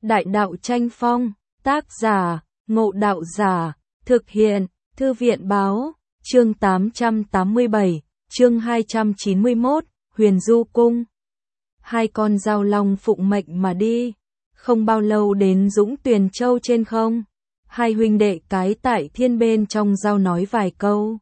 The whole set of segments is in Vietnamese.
Đại đạo tranh phong, tác giả, Ngộ Đạo Giả, thực hiện, Thư viện báo, chương 887, chương 291, Huyền Du Cung. Hai con dao long phụng mệnh mà đi, không bao lâu đến Dũng Tuyền Châu trên không. Hai huynh đệ cái tại thiên bên trong giao nói vài câu.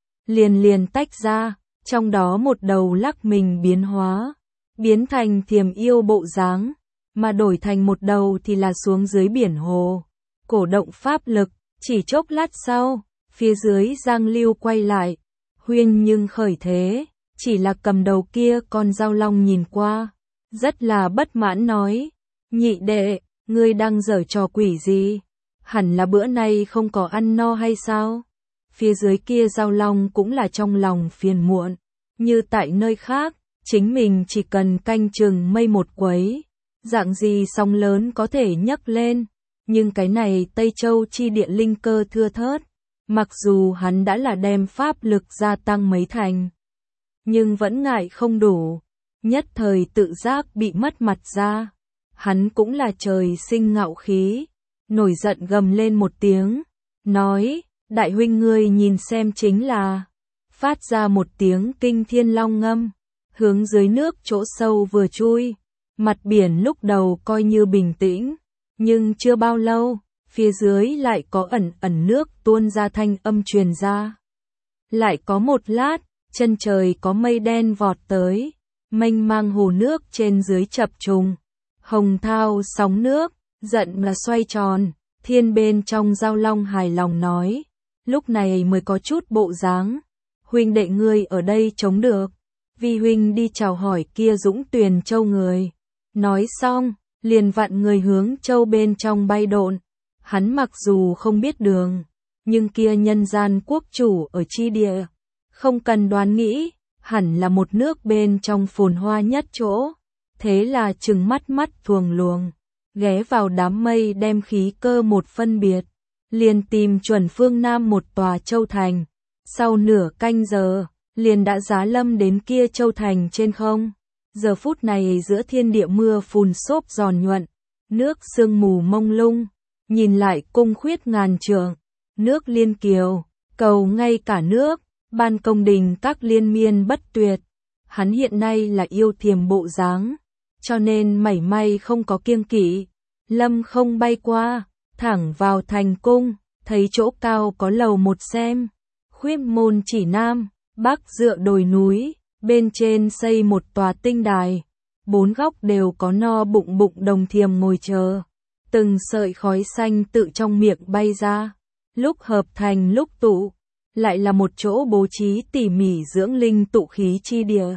Liền tách ra, trong đó một đầu lắc mình biến hóa, biến thành Thiềm Yêu bộ dáng, mà đổi thành một đầu thì là xuống dưới biển hồ. Cổ động pháp lực, chỉ chốc lát sau, phía dưới Giang Lưu quay lại, huyên nhưng khởi thế, chỉ là cầm đầu kia con dao long nhìn qua, rất là bất mãn nói, nhị đệ, ngươi đang giở trò quỷ gì? Hẳn là bữa nay không có ăn no hay sao? Phía dưới kia dao long cũng là trong lòng phiền muộn, như tại nơi khác, chính mình chỉ cần canh chừng mây một quấy, dạng gì sóng lớn có thể nhấc lên, nhưng cái này Tây Châu chi địa linh cơ thưa thớt, mặc dù hắn đã là đem pháp lực gia tăng mấy thành, nhưng vẫn ngại không đủ, nhất thời tự giác bị mất mặt ra. Hắn cũng là trời sinh ngạo khí, nổi giận gầm lên một tiếng, nói, đại huynh ngươi nhìn xem chính là, phát ra một tiếng kinh thiên long ngâm, hướng dưới nước chỗ sâu vừa chui, mặt biển lúc đầu coi như bình tĩnh, nhưng chưa bao lâu, phía dưới lại có ẩn nước tuôn ra thanh âm truyền ra. Lại có một lát, chân trời có mây đen vọt tới, mênh mang hồ nước trên dưới chập trùng, hồng thao sóng nước, giận là xoay tròn, thiên bên trong dao long hài lòng nói, lúc này mới có chút bộ dáng, huynh đệ ngươi ở đây chống được, vi huynh đi chào hỏi kia Dũng Tuyền Châu người. Nói xong, liền vặn người hướng châu bên trong bay độn. Hắn mặc dù không biết đường, nhưng kia nhân gian quốc chủ ở chi địa, không cần đoán nghĩ, hẳn là một nước bên trong phồn hoa nhất chỗ. Thế là trừng mắt thuồng luồng, ghé vào đám mây đem khí cơ một phân biệt, liền tìm chuẩn phương Nam một tòa châu thành. Sau nửa canh giờ, liền đã giá lâm đến kia châu thành trên không. Giờ phút này giữa thiên địa mưa phùn xốp giòn nhuận, nước sương mù mông lung, nhìn lại cung khuyết ngàn trượng, nước liên kiều, cầu ngay cả nước, ban công đình các liên miên bất tuyệt. Hắn hiện nay là yêu Thiềm bộ dáng, cho nên mảy may không có kiêng kỵ, lâm không bay qua, thẳng vào thành cung, thấy chỗ cao có lầu một xem, khuyết môn chỉ nam, bắc dựa đồi núi. Bên trên xây một tòa tinh đài, bốn góc đều có no bụng đồng Thiềm ngồi chờ, từng sợi khói xanh tự trong miệng bay ra, lúc hợp thành lúc tụ, lại là một chỗ bố trí tỉ mỉ dưỡng linh tụ khí chi địa.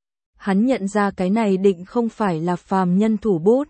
Hắn nhận ra cái này định không phải là phàm nhân thủ bút,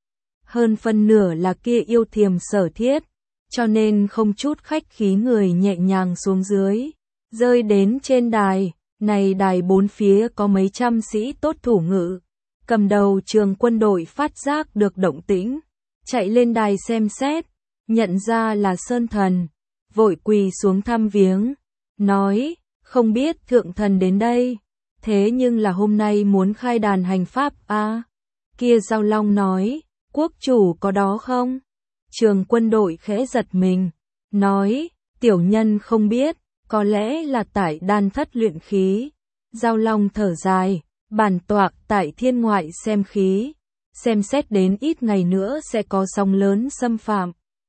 hơn phân nửa là kia yêu Thiềm sở thiết, cho nên không chút khách khí người nhẹ nhàng xuống dưới, rơi đến trên đài. Này đài bốn phía có mấy trăm sĩ tốt thủ ngự, cầm đầu trường quân đội phát giác được động tĩnh, chạy lên đài xem xét, nhận ra là Sơn Thần, vội quỳ xuống thăm viếng, nói, không biết thượng thần đến đây, thế nhưng là hôm nay muốn khai đàn hành pháp a. Kia Dao Long nói, quốc chủ có đó không? Trường quân đội khẽ giật mình, nói, tiểu nhân không biết. Có lẽ là tại đan thất luyện khí. Dao Long thở dài, bản tọa tại thiên ngoại xem khí, xem xét đến ít ngày nữa sẽ có sóng lớn xâm phạm.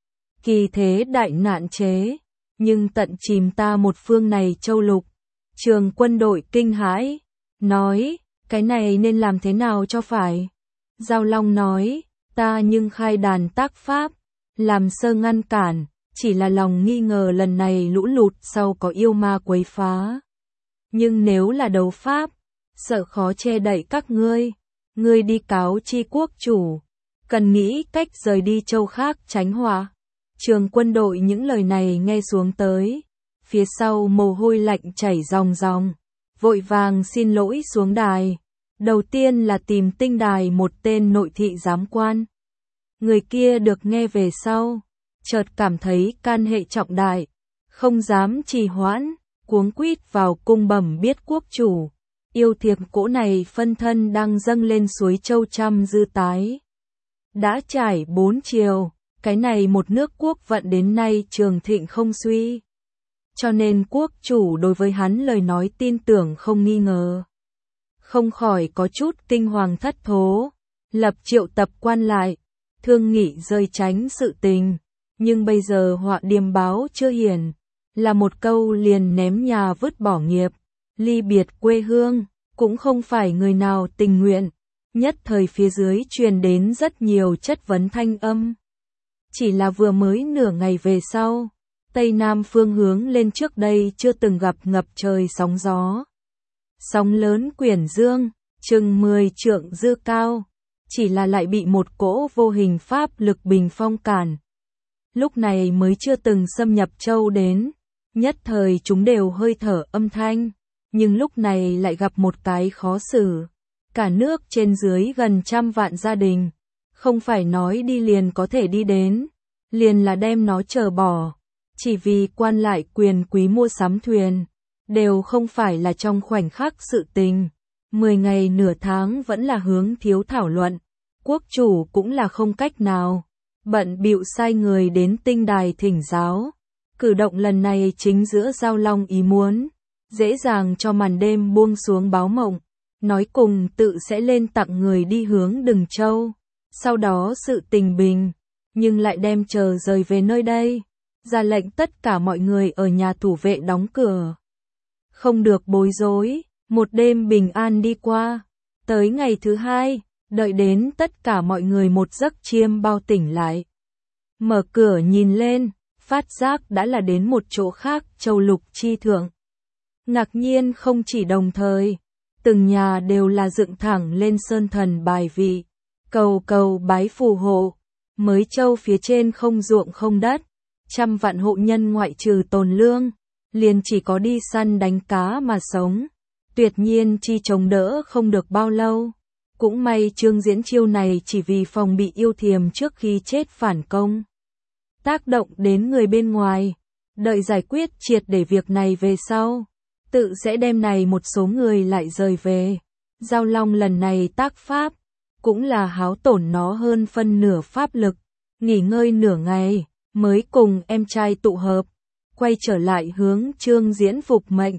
Kỳ thế đại nạn chế, nhưng tận chìm ta một phương này châu lục. Trường quân đội kinh hãi, nói, cái này nên làm thế nào cho phải? Dao Long nói, ta nhưng khai đàn tác pháp, làm sơ ngăn cản. Chỉ là lòng nghi ngờ lần này lũ lụt sau có yêu ma quấy phá. Nhưng nếu là đấu pháp, sợ khó che đậy các ngươi đi cáo chi quốc chủ, cần nghĩ cách rời đi châu khác tránh họa. Trường quân đội những lời này nghe xuống tới, phía sau mồ hôi lạnh chảy ròng ròng, vội vàng xin lỗi xuống đài. Đầu tiên là tìm tinh đài một tên nội thị giám quan. Người kia được nghe về sau, chợt cảm thấy can hệ trọng đại, không dám trì hoãn, cuống quýt vào cung bẩm biết quốc chủ, yêu Thiềm cỗ này phân thân đang dâng lên suối châu trăm dư tái. Đã trải 4 triều, cái này một nước quốc vận đến nay trường thịnh không suy. Cho nên quốc chủ đối với hắn lời nói tin tưởng không nghi ngờ. Không khỏi có chút kinh hoàng thất thố, lập triệu tập quan lại, thương nghị rơi tránh sự tình. Nhưng bây giờ họa điềm báo chưa hiển, là một câu liền ném nhà vứt bỏ nghiệp, ly biệt quê hương, cũng không phải người nào tình nguyện. Nhất thời phía dưới truyền đến rất nhiều chất vấn thanh âm. Chỉ là vừa mới nửa ngày về sau, Tây Nam phương hướng lên trước đây chưa từng gặp ngập trời sóng gió. Sóng lớn quyển dương, chừng 10 trượng dư cao, chỉ là lại bị một cỗ vô hình pháp lực bình phong cản. Lúc này mới chưa từng xâm nhập châu đến, nhất thời chúng đều hơi thở âm thanh, nhưng lúc này lại gặp một cái khó xử. Cả nước trên dưới gần 100 vạn gia đình, không phải nói đi liền có thể đi đến, liền là đem nó chờ bỏ, chỉ vì quan lại quyền quý mua sắm thuyền, đều không phải là trong khoảnh khắc sự tình. 10 ngày nửa tháng vẫn là hướng thiếu thảo luận, quốc chủ cũng là không cách nào, bận bịu sai người đến tinh đài thỉnh giáo. Cử động lần này chính giữa Giao Long ý muốn, dễ dàng cho màn đêm buông xuống báo mộng, nói cùng tự sẽ lên tặng người đi hướng Đừng Châu. Sau đó sự tình bình, nhưng lại đem chờ rời về nơi đây, ra lệnh tất cả mọi người ở nhà thủ vệ đóng cửa. Không được bối rối, một đêm bình an đi qua, tới ngày thứ hai, đợi đến tất cả mọi người một giấc chiêm bao tỉnh lại. Mở cửa nhìn lên, phát giác đã là đến một chỗ khác châu lục chi thượng. Ngạc nhiên không chỉ đồng thời, từng nhà đều là dựng thẳng lên sơn thần bài vị, cầu cầu bái phù hộ. Mới châu phía trên không ruộng không đất, 100 vạn hộ nhân ngoại trừ tồn lương, liền chỉ có đi săn đánh cá mà sống. Tuyệt nhiên chi chống đỡ không được bao lâu. Cũng may Trương Diễn chiêu này chỉ vì phòng bị yêu thiềm trước khi chết phản công. Tác động đến người bên ngoài, đợi giải quyết triệt để việc này về sau, tự sẽ đem này một số người lại rời về. Giao Long lần này tác pháp, cũng là háo tổn nó hơn phân nửa pháp lực, nghỉ ngơi nửa ngày, mới cùng em trai tụ hợp, quay trở lại hướng Trương Diễn phục mệnh,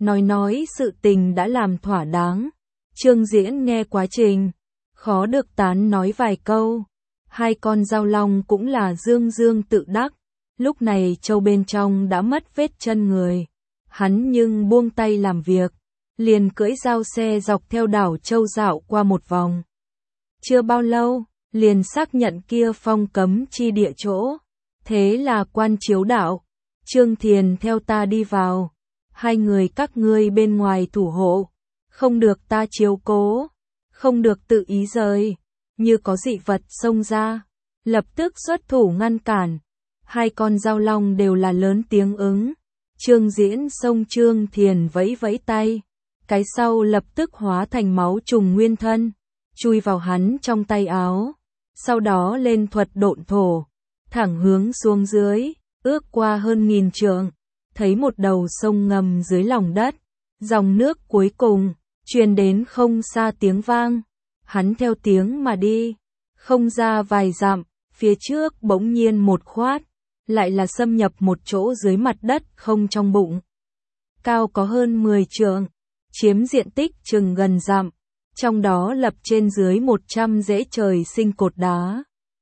nói sự tình đã làm thỏa đáng. Trương Diễn nghe quá trình, khó được tán nói vài câu. Hai con Giao Long cũng là dương dương tự đắc, lúc này châu bên trong đã mất vết chân người. Hắn nhưng buông tay làm việc, liền cưỡi giao xe dọc theo đảo châu dạo qua một vòng. Chưa bao lâu, liền xác nhận kia phong cấm chi địa chỗ. Thế là Quan Chiếu đạo, Trương Thiền theo ta đi vào. Hai người các ngươi bên ngoài thủ hộ, không được ta chiếu cố, không được tự ý rời. Như có dị vật xông ra, lập tức xuất thủ ngăn cản. Hai con Giao Long đều là lớn tiếng ứng. Trương Diễn xông Trương Thiền vẫy vẫy tay, cái sau lập tức hóa thành máu trùng nguyên thân, chui vào hắn trong tay áo, sau đó lên thuật độn thổ, thẳng hướng xuống dưới, ước qua hơn 1000 trượng, thấy một đầu sông ngầm dưới lòng đất, dòng nước cuối cùng truyền đến không xa tiếng vang. Hắn theo tiếng mà đi, không ra vài dặm, phía trước bỗng nhiên một khoát, lại là xâm nhập một chỗ dưới mặt đất không trong bụng. Cao có hơn 10 trượng, chiếm diện tích chừng gần dặm, trong đó lập trên dưới 100 rễ trời sinh cột đá.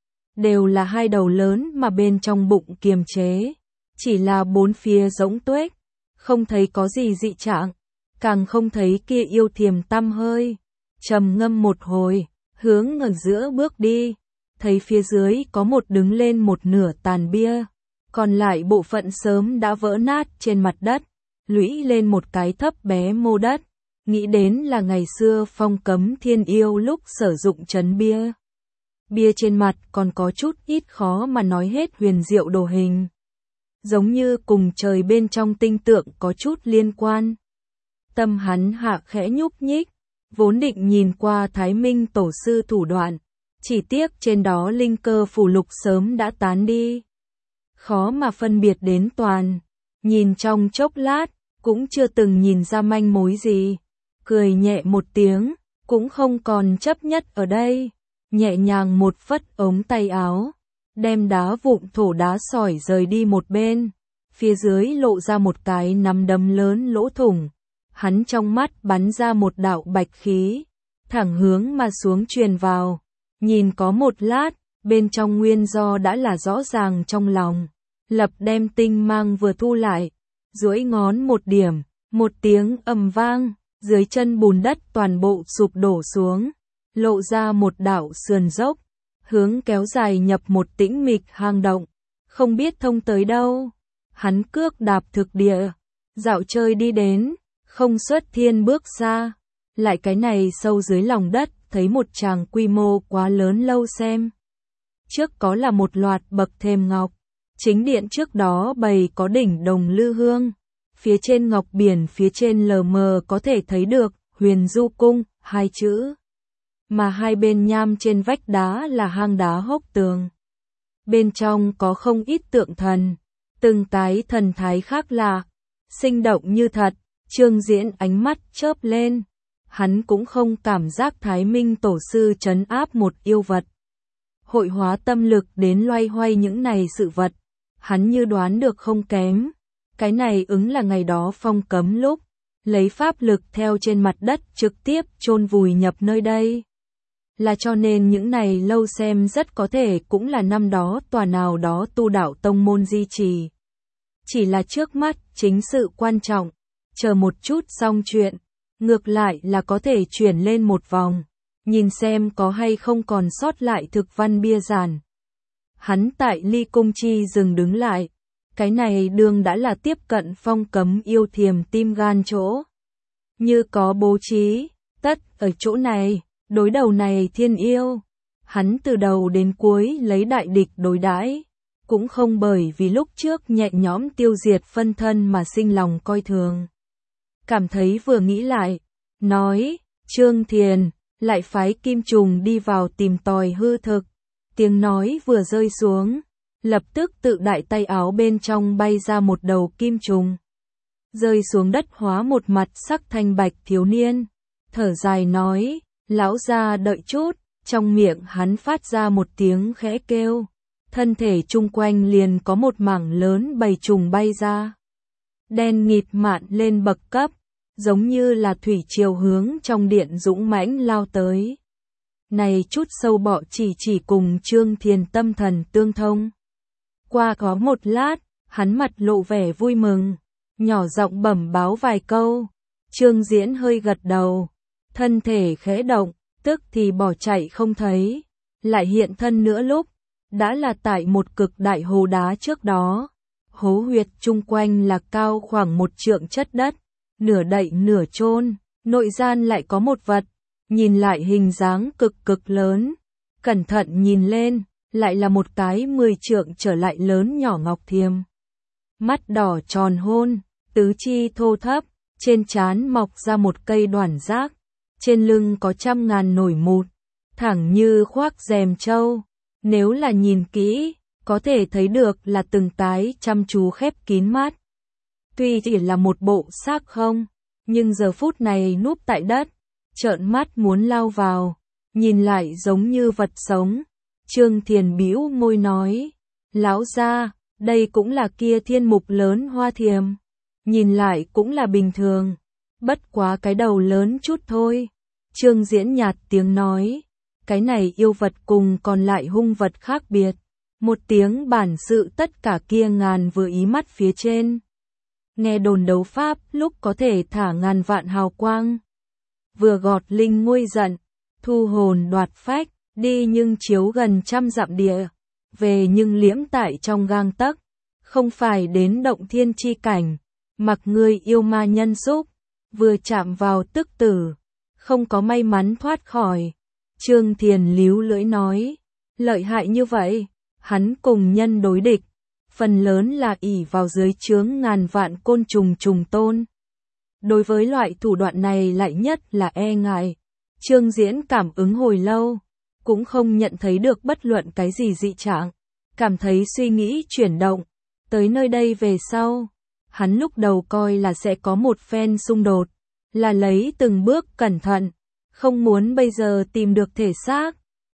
Đều là hai đầu lớn mà bên trong bụng kiềm chế, chỉ là bốn phía rỗng tuếch, không thấy có gì dị trạng, càng không thấy kia yêu thiềm tăm hơi. Trầm ngâm một hồi, hướng ở giữa bước đi, thấy phía dưới có một đứng lên một nửa tàn bia, còn lại bộ phận sớm đã vỡ nát trên mặt đất, lũy lên một cái thấp bé mô đất, nghĩ đến là ngày xưa phong cấm thiên yêu lúc sử dụng trấn bia. Bia trên mặt còn có chút ít khó mà nói hết huyền diệu đồ hình, giống như cùng trời bên trong tinh tượng có chút liên quan. Tâm hắn hạ khẽ nhúc nhích, vốn định nhìn qua Thái Minh tổ sư thủ đoạn, chỉ tiếc trên đó linh cơ phù lục sớm đã tán đi, khó mà phân biệt đến toàn. Nhìn trong chốc lát, cũng chưa từng nhìn ra manh mối gì, cười nhẹ một tiếng, cũng không còn chấp nhất ở đây, nhẹ nhàng một phất ống tay áo, đem đá vụn thổ đá sỏi rời đi một bên, phía dưới lộ ra một cái nắm đấm lớn lỗ thủng, hắn trong mắt bắn ra một đạo bạch khí, thẳng hướng mà xuống truyền vào, nhìn có một lát, bên trong nguyên do đã là rõ ràng trong lòng, lập đem tinh mang vừa thu lại, duỗi ngón một điểm, một tiếng ầm vang, dưới chân bùn đất toàn bộ sụp đổ xuống, lộ ra một đạo sườn dốc, hướng kéo dài nhập một tĩnh mịch hang động, không biết thông tới đâu. Hắn cước đạp thực địa, dạo chơi đi đến, không xuất thiên bước ra, lại cái này sâu dưới lòng đất, thấy một tràng quy mô quá lớn lâu xem. Trước có là một loạt bậc thềm ngọc, chính điện trước đó bày có đỉnh đồng lư hương, phía trên ngọc biển phía trên lờ mờ có thể thấy được Huyền Du Cung, hai chữ. Mà hai bên nham trên vách đá là hang đá hốc tường. Bên trong có không ít tượng thần, từng cái thần thái khác lạ, sinh động như thật, Trương Diễn ánh mắt chớp lên. Hắn cũng không cảm giác Thái Minh tổ sư trấn áp một yêu vật. Hội hóa tâm lực đến loay hoay những này sự vật, hắn như đoán được không kém. Cái này ứng là ngày đó phong cấm lúc, lấy pháp lực theo trên mặt đất trực tiếp chôn vùi nhập nơi đây. Là cho nên những này lâu xem rất có thể cũng là năm đó tòa nào đó tu đạo tông môn di trì. Chỉ là trước mắt chính sự quan trọng, chờ một chút xong chuyện, ngược lại là có thể chuyển lên một vòng, nhìn xem có hay không còn sót lại thực văn bia giản. Hắn tại Ly Cung Chi dừng đứng lại, cái này đường đã là tiếp cận phong cấm yêu thiềm tim gan chỗ. Như có bố trí, tất ở chỗ này, đối đầu này thiên yêu, hắn từ đầu đến cuối lấy đại địch đối đãi, cũng không bởi vì lúc trước nhẹ nhõm tiêu diệt phân thân mà sinh lòng coi thường. Cảm thấy vừa nghĩ lại, nói, Trương Thiền, lại phái Kim Trùng đi vào tìm tòi hư thực. Tiếng nói vừa rơi xuống, lập tức tự đại tay áo bên trong bay ra một đầu kim trùng. Rơi xuống đất hóa một mặt sắc thanh bạch thiếu niên, thở dài nói, lão gia đợi chút, trong miệng hắn phát ra một tiếng khẽ kêu. Thân thể chung quanh liền có một mảng lớn bầy trùng bay ra. Đen nghịt mạn lên bậc cấp, giống như là thủy triều hướng trong điện dũng mãnh lao tới. Này chút sâu bọ chỉ cùng Trương Thiền tâm thần tương thông. Qua có một lát, hắn mặt lộ vẻ vui mừng, nhỏ giọng bẩm báo vài câu. Trương Diễn hơi gật đầu, thân thể khẽ động, tức thì bỏ chạy không thấy, lại hiện thân nữa lúc, đã là tại một cực đại hồ đá trước đó. Hố huyệt chung quanh là cao khoảng 1 trượng chất đất, nửa đậy nửa chôn, nội gian lại có một vật, nhìn lại hình dáng cực lớn, cẩn thận nhìn lên, lại là một cái 10 trượng trở lại lớn nhỏ ngọc thiềm. Mắt đỏ tròn hôn, tứ chi thô thấp, trên trán mọc ra một cây đoản giác, trên lưng có trăm ngàn nổi mụt, thẳng như khoác rèm trâu. Nếu là nhìn kỹ, có thể thấy được là từng cái chăm chú khép kín mắt. Tuy chỉ là một bộ xác không, nhưng giờ phút này núp tại đất, trợn mắt muốn lao vào, nhìn lại giống như vật sống. Trương Thiền bĩu môi nói, lão gia, đây cũng là kia thiên mục lớn hoa thiềm, nhìn lại cũng là bình thường, bất quá cái đầu lớn chút thôi. Trương Diễn nhạt tiếng nói, cái này yêu vật cùng còn lại hung vật khác biệt, một tiếng bản sự tất cả kia ngàn vừa ý mắt phía trên. Nghe đồn đấu pháp lúc có thể thả ngàn vạn hào quang, vừa gọt linh nguôi giận, thu hồn đoạt phách, đi nhưng chiếu gần 100 dặm địa, về nhưng liễm tại trong gang tấc, không phải đến động thiên chi cảnh, mặc ngươi yêu ma nhân xúc, vừa chạm vào tức tử, không có may mắn thoát khỏi. Trương Thiền líu lưỡi nói, lợi hại như vậy, hắn cùng nhân đối địch, phần lớn là ỷ vào dưới chướng ngàn vạn côn trùng trùng tôn. Đối với loại thủ đoạn này lại nhất là e ngại. Trương Diễn cảm ứng hồi lâu, cũng không nhận thấy được bất luận cái gì dị trạng, cảm thấy suy nghĩ chuyển động. Tới nơi đây về sau, hắn lúc đầu coi là sẽ có một phen xung đột, là lấy từng bước cẩn thận, không muốn bây giờ tìm được thể xác,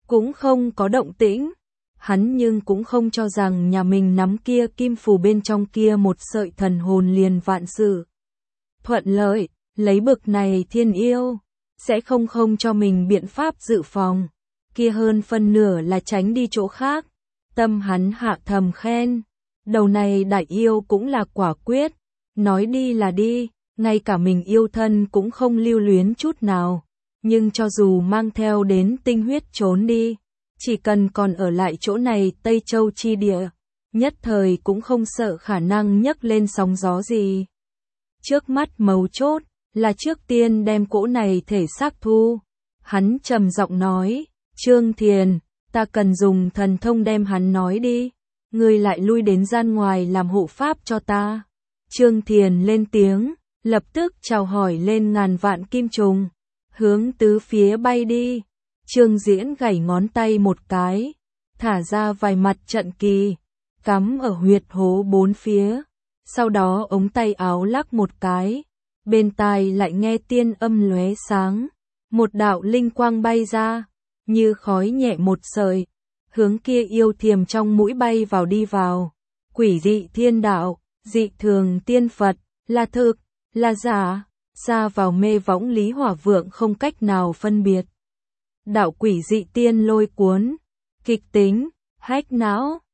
cũng không có động tĩnh. Hắn nhưng cũng không cho rằng nhà mình nắm kia kim phù bên trong kia một sợi thần hồn liền vạn sự thuận lợi, lấy bực này thiên yêu, sẽ không cho mình biện pháp dự phòng, kia hơn phân nửa là tránh đi chỗ khác. Tâm hắn hạ thầm khen, đầu này đại yêu cũng là quả quyết, nói đi là đi, ngay cả mình yêu thân cũng không lưu luyến chút nào, nhưng cho dù mang theo đến tinh huyết trốn đi, chỉ cần còn ở lại chỗ này Tây Châu chi địa, nhất thời cũng không sợ khả năng nhấc lên sóng gió gì. Trước mắt mấu chốt là trước tiên đem cỗ này thể xác thu. Hắn trầm giọng nói, Trương Thiền, ta cần dùng thần thông đem hắn nói đi, ngươi lại lui đến gian ngoài làm hộ pháp cho ta. Trương Thiền lên tiếng, lập tức chào hỏi lên ngàn vạn kim trùng, hướng tứ phía bay đi. Trương Diễn gảy ngón tay một cái, thả ra vài mặt trận kỳ, cắm ở huyệt hố bốn phía. Sau đó ống tay áo lắc một cái, bên tai lại nghe tiên âm lóe sáng, một đạo linh quang bay ra, như khói nhẹ một sợi, hướng kia yêu thiềm trong mũi bay vào đi vào. Quỷ dị thiên đạo, dị thường tiên Phật, là thực, là giả, xa vào mê võng Lý Hỏa Vượng không cách nào phân biệt. Đạo quỷ dị tiên lôi cuốn, kịch tính, hách não.